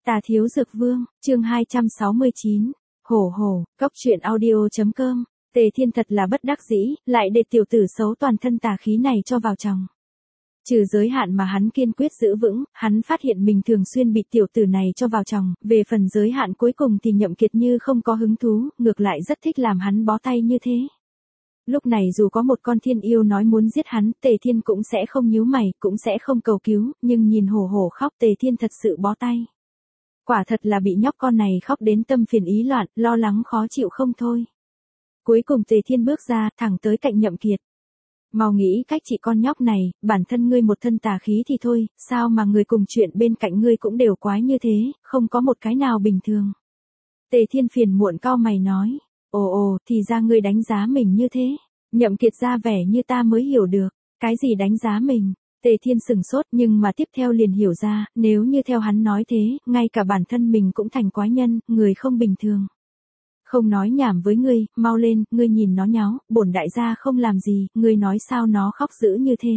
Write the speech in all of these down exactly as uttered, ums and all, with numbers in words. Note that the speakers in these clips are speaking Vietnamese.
Tà Thiếu Dược Vương, chương hai trăm sáu mươi chín. Hổ hổ, cốc truyện audio.com. Tề Thiên thật là bất đắc dĩ, lại để tiểu tử xấu toàn thân tà khí này cho vào chồng. Trừ giới hạn mà hắn kiên quyết giữ vững, hắn phát hiện mình thường xuyên bị tiểu tử này cho vào chồng, về phần giới hạn cuối cùng thì Nhậm Kiệt như không có hứng thú, ngược lại rất thích làm hắn bó tay như thế. Lúc này dù có một con thiên yêu nói muốn giết hắn, Tề Thiên cũng sẽ không nhíu mày, cũng sẽ không cầu cứu, nhưng nhìn hổ hổ khóc Tề Thiên thật sự bó tay. Quả thật là bị nhóc con này khóc đến tâm phiền ý loạn, lo lắng khó chịu không thôi. Cuối cùng Tề Thiên bước ra, thẳng tới cạnh Nhậm Kiệt. Mau nghĩ cách trị con nhóc này, bản thân ngươi một thân tà khí thì thôi, sao mà người cùng chuyện bên cạnh ngươi cũng đều quái như thế, không có một cái nào bình thường. Tề Thiên phiền muộn cau mày nói, ồ ồ, thì ra ngươi đánh giá mình như thế. Nhậm Kiệt ra vẻ như ta mới hiểu được, cái gì đánh giá mình. Tề Thiên sừng sốt nhưng mà tiếp theo liền hiểu ra, nếu như theo hắn nói thế, ngay cả bản thân mình cũng thành quái nhân, người không bình thường. Không nói nhảm với ngươi, mau lên, ngươi nhìn nó nháo, bổn đại gia không làm gì, ngươi nói sao nó khóc dữ như thế.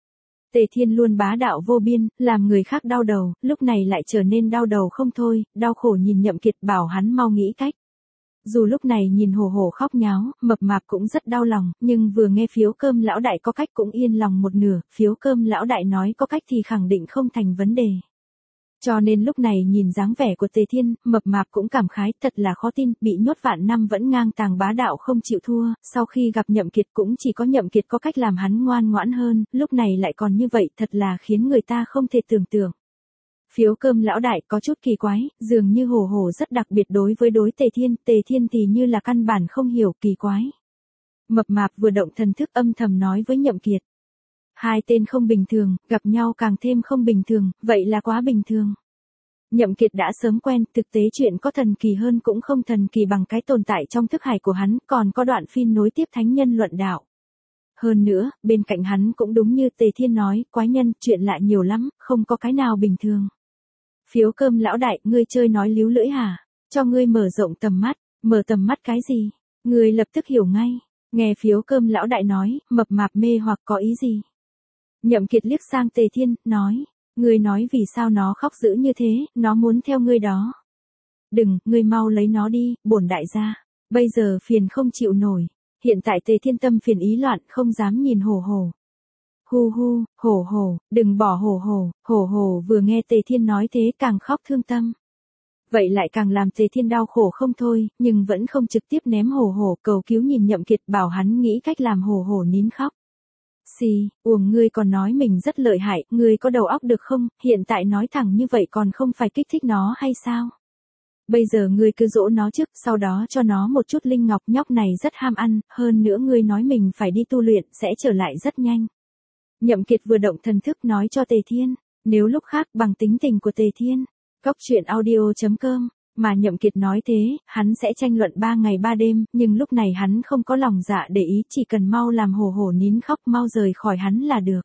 Tề Thiên luôn bá đạo vô biên, làm người khác đau đầu, lúc này lại trở nên đau đầu không thôi, đau khổ nhìn Nhậm Kiệt bảo hắn mau nghĩ cách. Dù lúc này nhìn hổ hổ khóc nháo, mập mạp cũng rất đau lòng, nhưng vừa nghe Phiếu Cơm lão đại có cách cũng yên lòng một nửa, Phiếu Cơm lão đại nói có cách thì khẳng định không thành vấn đề. Cho nên lúc này nhìn dáng vẻ của Tề Thiên, mập mạp cũng cảm khái, thật là khó tin, bị nhốt vạn năm vẫn ngang tàng bá đạo không chịu thua, sau khi gặp Nhậm Kiệt cũng chỉ có Nhậm Kiệt có cách làm hắn ngoan ngoãn hơn, lúc này lại còn như vậy, thật là khiến người ta không thể tưởng tượng. Phiếu Cơm lão đại có chút kỳ quái, dường như hổ hổ rất đặc biệt đối với đối Tề Thiên, Tề Thiên thì như là căn bản không hiểu, kỳ quái. Mập mạp vừa động thần thức âm thầm nói với Nhậm Kiệt. Hai tên không bình thường, gặp nhau càng thêm không bình thường, vậy là quá bình thường. Nhậm Kiệt đã sớm quen, thực tế chuyện có thần kỳ hơn cũng không thần kỳ bằng cái tồn tại trong thức hải của hắn, còn có đoạn phim nối tiếp thánh nhân luận đạo. Hơn nữa, bên cạnh hắn cũng đúng như Tề Thiên nói, quái nhân, chuyện lạ nhiều lắm, không có cái nào bình thường. Phiếu Cơm lão đại, ngươi chơi nói líu lưỡi hả? Cho ngươi mở rộng tầm mắt, mở tầm mắt cái gì? Ngươi lập tức hiểu ngay. Nghe Phiếu Cơm lão đại nói, mập mạp mê hoặc có ý gì? Nhậm Kiệt liếc sang Tề Thiên, nói, ngươi nói vì sao nó khóc dữ như thế, nó muốn theo ngươi đó. Đừng, ngươi mau lấy nó đi, bổn đại gia. Bây giờ phiền không chịu nổi. Hiện tại Tề Thiên tâm phiền ý loạn, không dám nhìn hổ hổ. Hu hu, hổ hổ, đừng bỏ hổ hổ, hổ hổ vừa nghe Tề Thiên nói thế càng khóc thương tâm. Vậy lại càng làm Tề Thiên đau khổ không thôi, nhưng vẫn không trực tiếp ném hổ hổ, cầu cứu nhìn Nhậm Kiệt bảo hắn nghĩ cách làm hổ hổ nín khóc. Xì, uổng, ngươi còn nói mình rất lợi hại, ngươi có đầu óc được không, hiện tại nói thẳng như vậy còn không phải kích thích nó hay sao? Bây giờ ngươi cứ dỗ nó trước, sau đó cho nó một chút linh ngọc, nhóc này rất ham ăn, hơn nữa ngươi nói mình phải đi tu luyện, sẽ trở lại rất nhanh. Nhậm Kiệt vừa động thần thức nói cho Tề Thiên, nếu lúc khác bằng tính tình của Tề Thiên, cốc truyện audio.com, mà Nhậm Kiệt nói thế, hắn sẽ tranh luận ba ngày ba đêm, nhưng lúc này hắn không có lòng dạ để ý, chỉ cần mau làm hổ hổ nín khóc, mau rời khỏi hắn là được.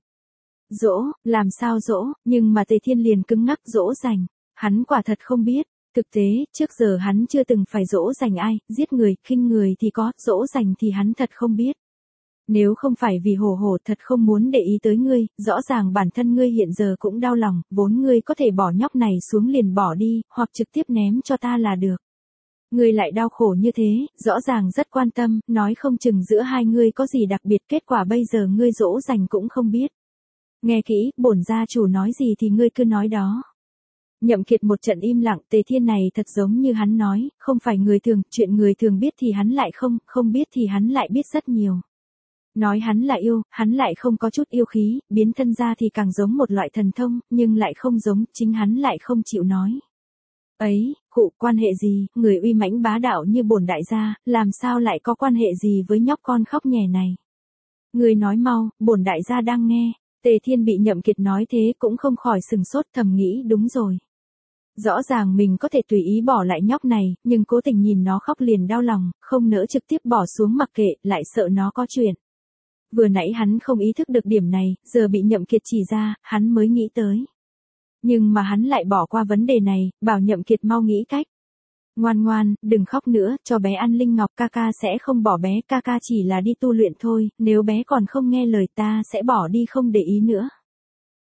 Dỗ, làm sao dỗ, nhưng mà Tề Thiên liền cứng ngắc dỗ dành, hắn quả thật không biết, thực tế, trước giờ hắn chưa từng phải dỗ dành ai, giết người, khinh người thì có, dỗ dành thì hắn thật không biết. Nếu không phải vì hổ hổ thật không muốn để ý tới ngươi, rõ ràng bản thân ngươi hiện giờ cũng đau lòng, vốn ngươi có thể bỏ nhóc này xuống liền bỏ đi, hoặc trực tiếp ném cho ta là được. Ngươi lại đau khổ như thế, rõ ràng rất quan tâm, nói không chừng giữa hai ngươi có gì đặc biệt, kết quả bây giờ ngươi dỗ dành cũng không biết. Nghe kỹ, bổn gia chủ nói gì thì ngươi cứ nói đó. Nhậm Kiệt một trận im lặng, Tề Thiên này thật giống như hắn nói, không phải người thường, chuyện người thường biết thì hắn lại không, không biết thì hắn lại biết rất nhiều. Nói hắn là yêu, hắn lại không có chút yêu khí, biến thân ra thì càng giống một loại thần thông, nhưng lại không giống, chính hắn lại không chịu nói. Ấy, cụ, quan hệ gì, người uy mãnh bá đạo như bổn đại gia, làm sao lại có quan hệ gì với nhóc con khóc nhè này? Người nói mau, bổn đại gia đang nghe. Tề Thiên bị Nhậm Kiệt nói thế cũng không khỏi sừng sốt, thầm nghĩ đúng rồi. Rõ ràng mình có thể tùy ý bỏ lại nhóc này, nhưng cố tình nhìn nó khóc liền đau lòng, không nỡ trực tiếp bỏ xuống mặc kệ, lại sợ nó có chuyện. Vừa nãy hắn không ý thức được điểm này, giờ bị Nhậm Kiệt chỉ ra, hắn mới nghĩ tới. Nhưng mà hắn lại bỏ qua vấn đề này, bảo Nhậm Kiệt mau nghĩ cách. Ngoan ngoan, đừng khóc nữa, cho bé ăn linh ngọc, ca ca sẽ không bỏ bé, ca ca chỉ là đi tu luyện thôi, nếu bé còn không nghe lời ta sẽ bỏ đi không để ý nữa.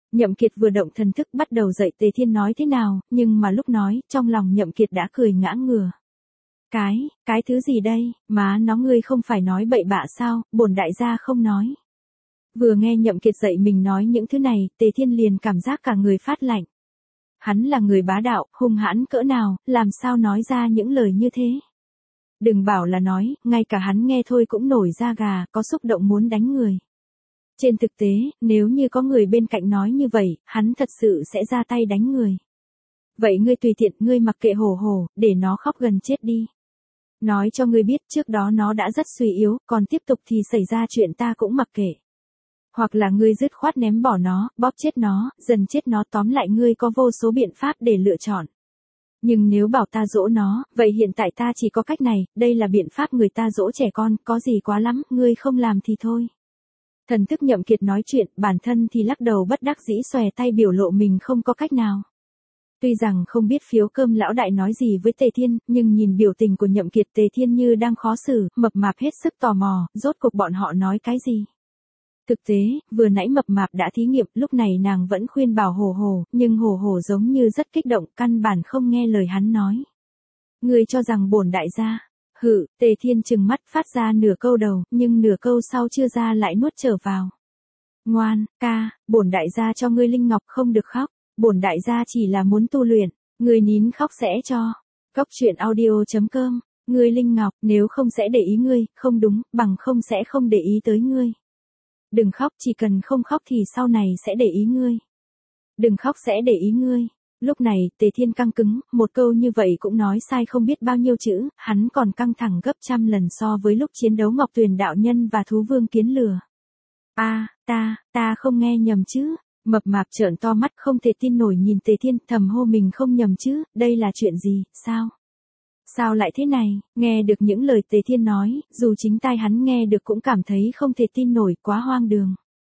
Nhậm Kiệt vừa động thần thức bắt đầu dạy Tề Thiên nói thế nào, nhưng mà lúc nói, trong lòng Nhậm Kiệt đã cười ngã ngửa. Cái, cái thứ gì đây, má nó ngươi không phải nói bậy bạ sao, bổn đại gia không nói. Vừa nghe Nhậm Kiệt dạy mình nói những thứ này, Tề Thiên liền cảm giác cả người phát lạnh. Hắn là người bá đạo, hung hãn cỡ nào, làm sao nói ra những lời như thế. Đừng bảo là nói, ngay cả hắn nghe thôi cũng nổi da gà, có xúc động muốn đánh người. Trên thực tế, nếu như có người bên cạnh nói như vậy, hắn thật sự sẽ ra tay đánh người. Vậy ngươi tùy tiện, ngươi mặc kệ hổ hổ, để nó khóc gần chết đi. Nói cho ngươi biết trước đó nó đã rất suy yếu, còn tiếp tục thì xảy ra chuyện ta cũng mặc kệ. Hoặc là ngươi dứt khoát ném bỏ nó, bóp chết nó, dần chết nó, tóm lại ngươi có vô số biện pháp để lựa chọn. Nhưng nếu bảo ta dỗ nó, vậy hiện tại ta chỉ có cách này, đây là biện pháp người ta dỗ trẻ con, có gì quá lắm, ngươi không làm thì thôi. Thần thức Nhậm Kiệt nói chuyện, bản thân thì lắc đầu bất đắc dĩ xòe tay biểu lộ mình không có cách nào. Tuy rằng không biết Phiếu Cơm lão đại nói gì với Tề Thiên, nhưng nhìn biểu tình của Nhậm Kiệt, Tề Thiên như đang khó xử, mập mạp hết sức tò mò, rốt cuộc bọn họ nói cái gì. Thực tế, vừa nãy mập mạp đã thí nghiệm, lúc này nàng vẫn khuyên bảo hổ hổ, nhưng hổ hổ giống như rất kích động, căn bản không nghe lời hắn nói. Ngươi cho rằng bổn đại gia, hự, Tề Thiên trừng mắt phát ra nửa câu đầu, nhưng nửa câu sau chưa ra lại nuốt trở vào. Ngoan, ca, bổn đại gia cho ngươi linh ngọc không được khóc, bổn đại gia chỉ là muốn tu luyện, ngươi nín khóc sẽ cho. Cốc truyện audio chấm com, ngươi linh ngọc, nếu không sẽ để ý ngươi, không đúng, bằng không sẽ không để ý tới ngươi. Đừng khóc, chỉ cần không khóc thì sau này sẽ để ý ngươi. Đừng khóc sẽ để ý ngươi. Lúc này, Tề Thiên căng cứng, một câu như vậy cũng nói sai không biết bao nhiêu chữ, hắn còn căng thẳng gấp trăm lần so với lúc chiến đấu Ngọc Tuyền đạo nhân và thú vương kiến lừa. A, à, ta, ta không nghe nhầm chứ. Mập mạp trợn to mắt không thể tin nổi nhìn Tề Thiên, thầm hô mình không nhầm chứ, đây là chuyện gì, sao? Sao lại thế này, nghe được những lời Tề Thiên nói, dù chính tai hắn nghe được cũng cảm thấy không thể tin nổi, quá hoang đường.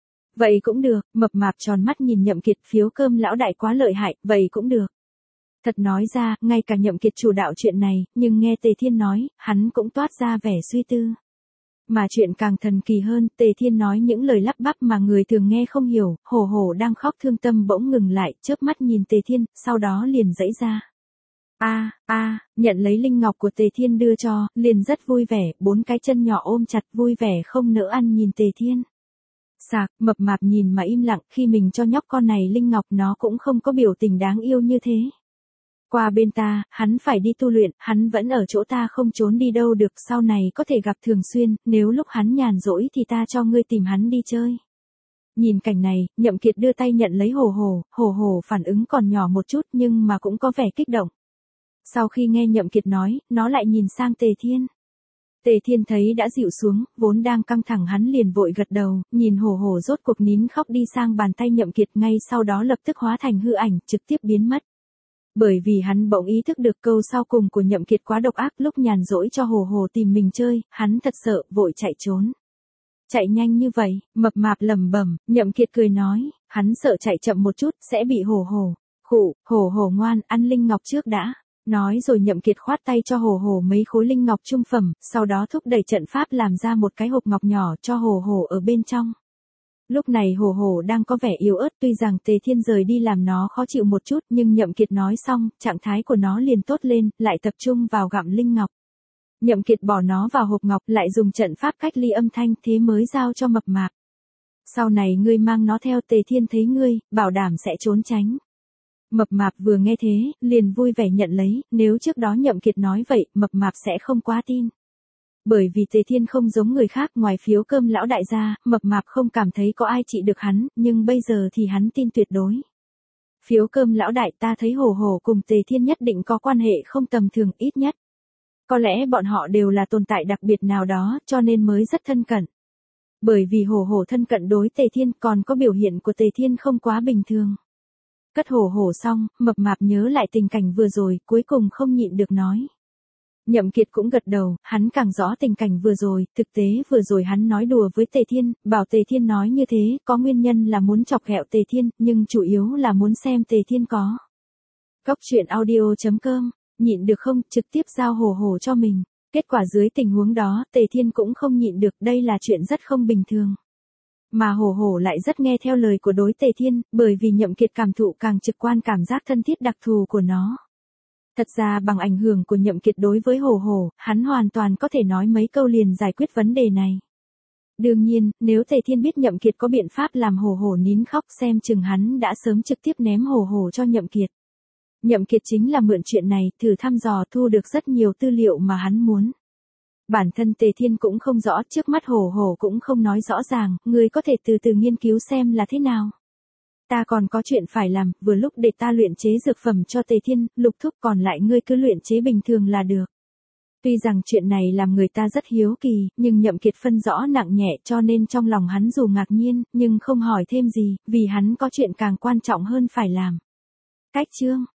Vậy cũng được, mập mạp tròn mắt nhìn Nhậm Kiệt, Phiếu Cơm lão đại quá lợi hại, vậy cũng được. Thật nói ra, ngay cả Nhậm Kiệt chủ đạo chuyện này, nhưng nghe Tề Thiên nói, hắn cũng toát ra vẻ suy tư. Mà chuyện càng thần kỳ hơn, Tề Thiên nói những lời lắp bắp mà người thường nghe không hiểu, hổ hổ đang khóc thương tâm bỗng ngừng lại, chớp mắt nhìn Tề Thiên, sau đó liền giãy ra. A, a, nhận lấy linh ngọc của Tề Thiên đưa cho, liền rất vui vẻ, bốn cái chân nhỏ ôm chặt vui vẻ không nỡ ăn nhìn Tề Thiên. Sạc, mập mạp nhìn mà im lặng, khi mình cho nhóc con này linh ngọc nó cũng không có biểu tình đáng yêu như thế. Qua bên ta, hắn phải đi tu luyện, hắn vẫn ở chỗ ta không trốn đi đâu được, sau này có thể gặp thường xuyên, nếu lúc hắn nhàn rỗi thì ta cho ngươi tìm hắn đi chơi. Nhìn cảnh này, Nhậm Kiệt đưa tay nhận lấy hổ hổ, hổ hổ phản ứng còn nhỏ một chút nhưng mà cũng có vẻ kích động. Sau khi nghe Nhậm Kiệt nói, nó lại nhìn sang Tề Thiên. Tề Thiên thấy đã dịu xuống, vốn đang căng thẳng hắn liền vội gật đầu, nhìn hổ hổ rốt cuộc nín khóc đi sang bàn tay Nhậm Kiệt, ngay sau đó lập tức hóa thành hư ảnh, trực tiếp biến mất. Bởi vì hắn bỗng ý thức được câu sau cùng của Nhậm Kiệt quá độc ác, lúc nhàn rỗi cho hổ hổ tìm mình chơi, hắn thật sợ, vội chạy trốn. Chạy nhanh như vậy, mập mạp lẩm bẩm, Nhậm Kiệt cười nói, hắn sợ chạy chậm một chút, sẽ bị hổ hổ. Khụ, hổ hổ ngoan, ăn linh ngọc trước đã. Nói rồi Nhậm Kiệt khoát tay cho hổ hổ mấy khối linh ngọc trung phẩm, sau đó thúc đẩy trận pháp làm ra một cái hộp ngọc nhỏ cho hổ hổ ở bên trong. Lúc này hổ hổ đang có vẻ yếu ớt, tuy rằng Tề Thiên rời đi làm nó khó chịu một chút, nhưng Nhậm Kiệt nói xong, trạng thái của nó liền tốt lên, lại tập trung vào gặm linh ngọc. Nhậm Kiệt bỏ nó vào hộp ngọc, lại dùng trận pháp cách ly âm thanh, thế mới giao cho mập mạp. Sau này ngươi mang nó theo, Tề Thiên thấy ngươi, bảo đảm sẽ trốn tránh. Mập mạp vừa nghe thế, liền vui vẻ nhận lấy, nếu trước đó Nhậm Kiệt nói vậy, mập mạp sẽ không quá tin. Bởi vì Tề Thiên không giống người khác, ngoài Phiếu Cơm lão đại gia, mập mạp không cảm thấy có ai trị được hắn, nhưng bây giờ thì hắn tin tuyệt đối. Phiếu Cơm lão đại, ta thấy hổ hổ cùng Tề Thiên nhất định có quan hệ không tầm thường, ít nhất. Có lẽ bọn họ đều là tồn tại đặc biệt nào đó, cho nên mới rất thân cận. Bởi vì hổ hổ thân cận đối Tề Thiên, còn có biểu hiện của Tề Thiên không quá bình thường. Cất hổ hổ xong, mập mạp nhớ lại tình cảnh vừa rồi, cuối cùng không nhịn được nói. Nhậm Kiệt cũng gật đầu, hắn càng rõ tình cảnh vừa rồi, thực tế vừa rồi hắn nói đùa với Tề Thiên, bảo Tề Thiên nói như thế, có nguyên nhân là muốn chọc ghẹo Tề Thiên, nhưng chủ yếu là muốn xem Tề Thiên có. Cốc truyện audio chấm com, nhịn được không, trực tiếp giao hổ hổ cho mình. Kết quả dưới tình huống đó, Tề Thiên cũng không nhịn được, đây là chuyện rất không bình thường. Mà hổ hổ lại rất nghe theo lời của đối Tề Thiên, bởi vì Nhậm Kiệt cảm thụ càng trực quan cảm giác thân thiết đặc thù của nó. Thật ra bằng ảnh hưởng của Nhậm Kiệt đối với hổ hổ, hắn hoàn toàn có thể nói mấy câu liền giải quyết vấn đề này. Đương nhiên, nếu Tề Thiên biết Nhậm Kiệt có biện pháp làm hổ hổ nín khóc xem chừng hắn đã sớm trực tiếp ném hổ hổ cho Nhậm Kiệt. Nhậm Kiệt chính là mượn chuyện này thử thăm dò thu được rất nhiều tư liệu mà hắn muốn. Bản thân Tề Thiên cũng không rõ, trước mắt hổ hổ cũng không nói rõ ràng, ngươi có thể từ từ nghiên cứu xem là thế nào. Ta còn có chuyện phải làm, vừa lúc để ta luyện chế dược phẩm cho Tề Thiên, Lục thúc, còn lại ngươi cứ luyện chế bình thường là được. Tuy rằng chuyện này làm người ta rất hiếu kỳ, nhưng Nhậm Kiệt phân rõ nặng nhẹ cho nên trong lòng hắn dù ngạc nhiên, nhưng không hỏi thêm gì, vì hắn có chuyện càng quan trọng hơn phải làm. Cách chương